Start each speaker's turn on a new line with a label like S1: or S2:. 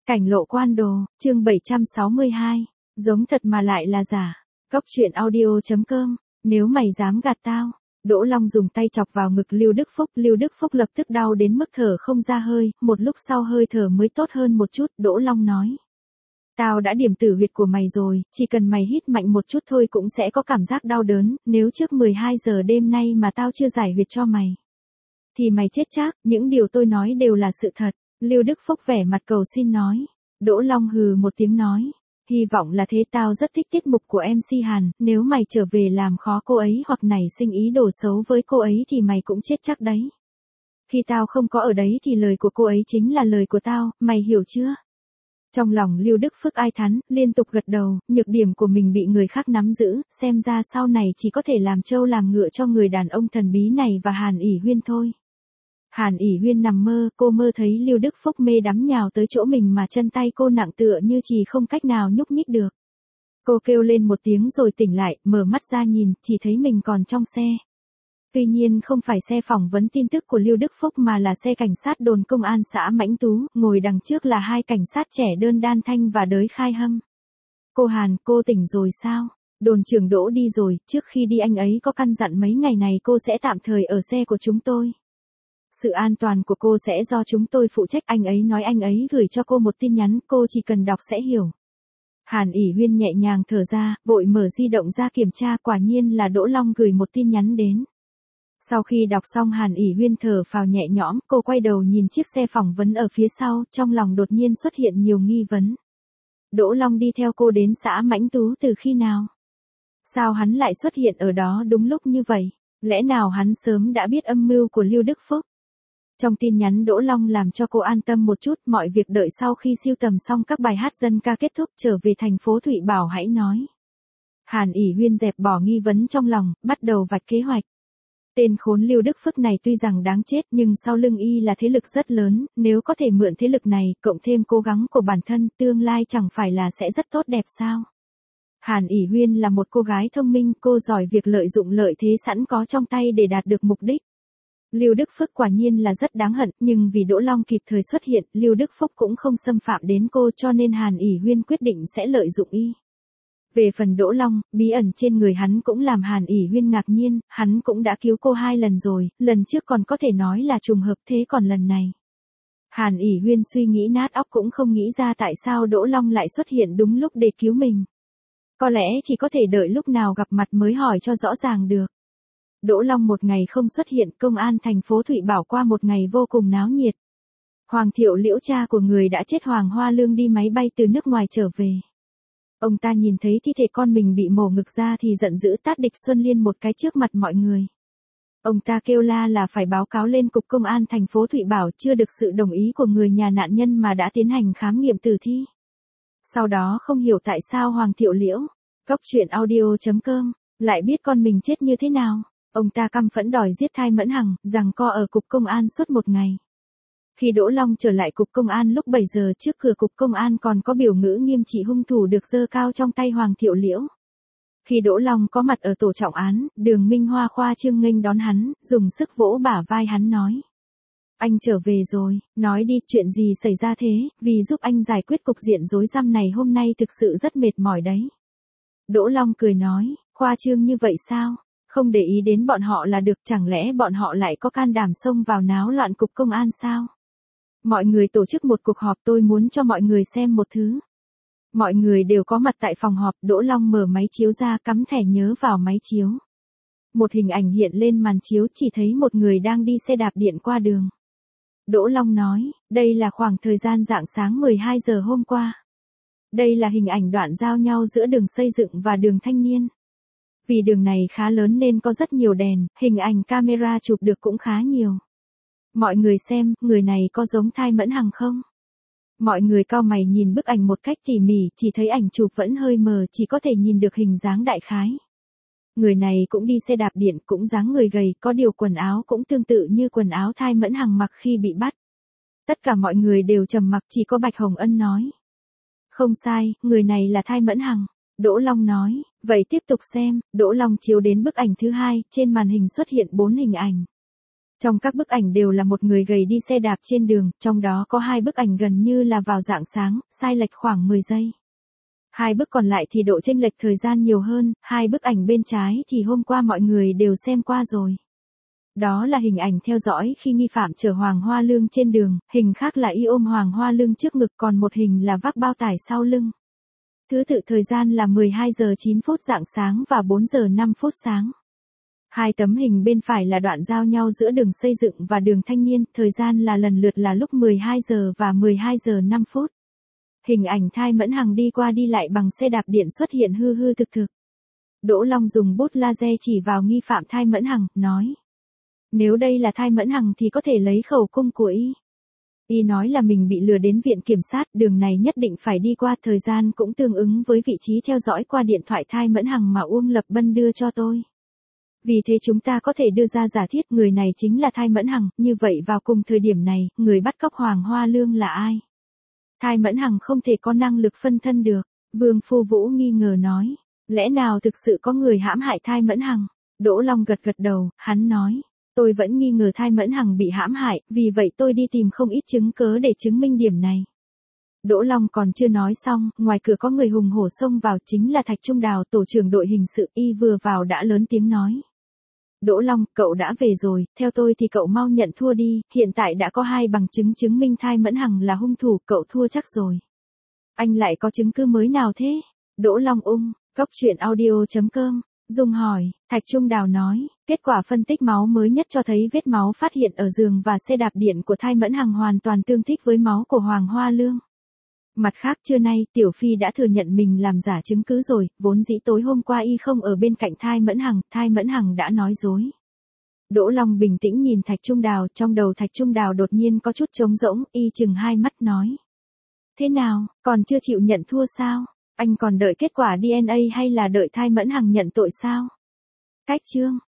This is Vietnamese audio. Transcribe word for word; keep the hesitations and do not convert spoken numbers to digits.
S1: Cảnh lộ quan đồ, chương bảy trăm sáu mươi hai, giống thật mà lại là giả. Cóc truyện audio.com, nếu mày dám gạt tao. Đỗ Long dùng tay chọc vào ngực Lưu Đức Phúc, Lưu Đức Phúc lập tức đau đến mức thở không ra hơi, một lúc sau hơi thở mới tốt hơn một chút, Đỗ Long nói. Tao đã điểm tử huyệt của mày rồi, chỉ cần mày hít mạnh một chút thôi cũng sẽ có cảm giác đau đớn, nếu trước mười hai giờ đêm nay mà tao chưa giải huyệt cho mày, thì mày chết chắc, những điều tôi nói đều là sự thật. Lưu Đức Phúc vẻ mặt cầu xin nói. Đỗ Long hừ một tiếng nói. Hy vọng là thế, tao rất thích tiết mục của em xê Hàn, nếu mày trở về làm khó cô ấy hoặc nảy sinh ý đồ xấu với cô ấy thì mày cũng chết chắc đấy. Khi tao không có ở đấy thì lời của cô ấy chính là lời của tao, mày hiểu chưa? Trong lòng Lưu Đức Phúc ai thán, liên tục gật đầu, nhược điểm của mình bị người khác nắm giữ, xem ra sau này chỉ có thể làm trâu làm ngựa cho người đàn ông thần bí này và Hàn ỷ Huyên thôi. Hàn ỷ Huyên nằm mơ, cô mơ thấy Lưu Đức Phúc mê đắm nhào tới chỗ mình mà chân tay cô nặng tựa như chỉ không cách nào nhúc nhích được. Cô kêu lên một tiếng rồi tỉnh lại, mở mắt ra nhìn, chỉ thấy mình còn trong xe. Tuy nhiên không phải xe phỏng vấn tin tức của Lưu Đức Phúc mà là xe cảnh sát đồn công an xã Mãnh Tú, ngồi đằng trước là hai cảnh sát trẻ đơn Đan Thanh và Đới Khai Hâm. Cô Hàn, cô tỉnh rồi sao? Đồn trưởng Đỗ đi rồi, trước khi đi anh ấy có căn dặn mấy ngày này cô sẽ tạm thời ở xe của chúng tôi. Sự an toàn của cô sẽ do chúng tôi phụ trách, anh ấy nói anh ấy gửi cho cô một tin nhắn, cô chỉ cần đọc sẽ hiểu. Hàn ỷ Huyên nhẹ nhàng thở ra, vội mở di động ra kiểm tra, quả nhiên là Đỗ Long gửi một tin nhắn đến. Sau khi đọc xong Hàn ỷ Huyên thở phào nhẹ nhõm, cô quay đầu nhìn chiếc xe phỏng vấn ở phía sau, trong lòng đột nhiên xuất hiện nhiều nghi vấn. Đỗ Long đi theo cô đến xã Mãnh Tú từ khi nào? Sao hắn lại xuất hiện ở đó đúng lúc như vậy? Lẽ nào hắn sớm đã biết âm mưu của Lưu Đức Phúc? Trong tin nhắn Đỗ Long làm cho cô an tâm một chút, mọi việc đợi sau khi sưu tầm xong các bài hát dân ca kết thúc trở về thành phố Thụy Bảo hãy nói. Hàn ỷ Huyên dẹp bỏ nghi vấn trong lòng, bắt đầu vạch kế hoạch. Tên khốn Lưu Đức Phúc này tuy rằng đáng chết nhưng sau lưng y là thế lực rất lớn, nếu có thể mượn thế lực này, cộng thêm cố gắng của bản thân, tương lai chẳng phải là sẽ rất tốt đẹp sao? Hàn ỷ Huyên là một cô gái thông minh, cô giỏi việc lợi dụng lợi thế sẵn có trong tay để đạt được mục đích. Lưu Đức Phúc quả nhiên là rất đáng hận, nhưng vì Đỗ Long kịp thời xuất hiện, Lưu Đức Phúc cũng không xâm phạm đến cô, cho nên Hàn ỷ Huyên quyết định sẽ lợi dụng y. Về phần Đỗ Long, bí ẩn trên người hắn cũng làm Hàn ỷ Huyên ngạc nhiên, hắn cũng đã cứu cô hai lần rồi, lần trước còn có thể nói là trùng hợp, thế còn lần này. Hàn ỷ Huyên suy nghĩ nát óc cũng không nghĩ ra tại sao Đỗ Long lại xuất hiện đúng lúc để cứu mình. Có lẽ chỉ có thể đợi lúc nào gặp mặt mới hỏi cho rõ ràng được. Đỗ Long một ngày không xuất hiện, công an thành phố Thụy Bảo qua một ngày vô cùng náo nhiệt. Hoàng Thiệu Liễu, cha của người đã chết Hoàng Hoa Lương, đi máy bay từ nước ngoài trở về. Ông ta nhìn thấy thi thể con mình bị mổ ngực ra thì giận dữ tát địch Xuân Liên một cái trước mặt mọi người. Ông ta kêu la là phải báo cáo lên cục công an thành phố Thụy Bảo, chưa được sự đồng ý của người nhà nạn nhân mà đã tiến hành khám nghiệm tử thi. Sau đó không hiểu tại sao Hoàng Thiệu Liễu, cóc truyện audio.com, lại biết con mình chết như thế nào. Ông ta căm phẫn đòi giết Thai Mẫn Hằng, giằng co ở cục công an suốt một ngày. Khi Đỗ Long trở lại cục công an lúc bảy giờ, trước cửa cục công an còn có biểu ngữ nghiêm trị hung thủ được giơ cao trong tay Hoàng Thiệu Liễu. Khi Đỗ Long có mặt ở tổ trọng án, Đường Minh Hoa khoa trương nghênh đón hắn, dùng sức vỗ bả vai hắn nói. Anh trở về rồi, nói đi, chuyện gì xảy ra thế, vì giúp anh giải quyết cục diện rối rắm này hôm nay thực sự rất mệt mỏi đấy. Đỗ Long cười nói, khoa trương như vậy sao? Không để ý đến bọn họ là được, chẳng lẽ bọn họ lại có can đảm xông vào náo loạn cục công an sao? Mọi người tổ chức một cuộc họp, tôi muốn cho mọi người xem một thứ. Mọi người đều có mặt tại phòng họp, Đỗ Long mở máy chiếu ra, cắm thẻ nhớ vào máy chiếu. Một hình ảnh hiện lên màn chiếu, chỉ thấy một người đang đi xe đạp điện qua đường. Đỗ Long nói, đây là khoảng thời gian rạng sáng mười hai giờ hôm qua. Đây là hình ảnh đoạn giao nhau giữa đường xây dựng và đường Thanh Niên. Vì đường này khá lớn nên có rất nhiều đèn, hình ảnh camera chụp được cũng khá nhiều. Mọi người xem, người này có giống Thai Mẫn Hằng không? Mọi người cau mày nhìn bức ảnh một cách tỉ mỉ, chỉ thấy ảnh chụp vẫn hơi mờ, chỉ có thể nhìn được hình dáng đại khái. Người này cũng đi xe đạp điện, cũng dáng người gầy, có điều quần áo cũng tương tự như quần áo Thai Mẫn Hằng mặc khi bị bắt. Tất cả mọi người đều trầm mặc, chỉ có Bạch Hồng Ân nói. Không sai, người này là Thai Mẫn Hằng. Đỗ Long nói, vậy tiếp tục xem. Đỗ Long chiếu đến bức ảnh thứ hai, trên màn hình xuất hiện bốn hình ảnh. Trong các bức ảnh đều là một người gầy đi xe đạp trên đường, trong đó có hai bức ảnh gần như là vào rạng sáng, sai lệch khoảng mười giây. Hai bức còn lại thì độ chênh lệch thời gian nhiều hơn, hai bức ảnh bên trái thì hôm qua mọi người đều xem qua rồi. Đó là hình ảnh theo dõi khi nghi phạm chở Hoàng Hoa Lương trên đường, hình khác là y ôm Hoàng Hoa Lương trước ngực, còn một hình là vác bao tải sau lưng. Thứ tự thời gian là mười hai giờ chín phút rạng sáng và bốn giờ năm phút sáng. Hai tấm hình bên phải là đoạn giao nhau giữa đường Xây Dựng và đường Thanh Niên, thời gian là lần lượt là lúc mười hai giờ và mười hai giờ năm phút. Hình ảnh Thai Mẫn Hằng đi qua đi lại bằng xe đạp điện xuất hiện hư hư thực thực. Đỗ Long dùng bút laser chỉ vào nghi phạm Thai Mẫn Hằng, nói. Nếu đây là Thai Mẫn Hằng thì có thể lấy khẩu cung của y. Y nói là mình bị lừa đến viện kiểm sát, đường này nhất định phải đi qua, thời gian cũng tương ứng với vị trí theo dõi qua điện thoại Thai Mẫn Hằng mà Uông Lập Bân đưa cho tôi. Vì thế chúng ta có thể đưa ra giả thiết người này chính là Thai Mẫn Hằng, như vậy vào cùng thời điểm này, người bắt cóc Hoàng Hoa Lương là ai? Thai Mẫn Hằng không thể có năng lực phân thân được, Vương Phu Vũ nghi ngờ nói. Lẽ nào thực sự có người hãm hại Thai Mẫn Hằng? Đỗ Long gật gật đầu, hắn nói. Tôi vẫn nghi ngờ Thai Mẫn Hằng bị hãm hại, vì vậy tôi đi tìm không ít chứng cớ để chứng minh điểm này. Đỗ Long còn chưa nói xong, ngoài cửa có người hùng hổ xông vào, chính là Thạch Trung Đào, tổ trưởng đội hình sự, y vừa vào đã lớn tiếng nói. Đỗ Long, cậu đã về rồi, theo tôi thì cậu mau nhận thua đi, hiện tại đã có hai bằng chứng chứng minh Thai Mẫn Hằng là hung thủ, cậu thua chắc rồi. Anh lại có chứng cứ mới nào thế? Đỗ Long ung, Cốc Truyện Audio chấm com. Dung hỏi, Thạch Trung Đào nói, kết quả phân tích máu mới nhất cho thấy vết máu phát hiện ở giường và xe đạp điện của Thai Mẫn Hằng hoàn toàn tương thích với máu của Hoàng Hoa Lương. Mặt khác trưa nay, Tiểu Phi đã thừa nhận mình làm giả chứng cứ rồi, vốn dĩ tối hôm qua y không ở bên cạnh Thai Mẫn Hằng, Thai Mẫn Hằng đã nói dối. Đỗ Long bình tĩnh nhìn Thạch Trung Đào, trong đầu Thạch Trung Đào đột nhiên có chút trống rỗng, y chừng hai mắt nói. Thế nào, còn chưa chịu nhận thua sao? Anh còn đợi kết quả đê en a hay là đợi Thai Mẫn Hằng nhận tội sao? Cách chương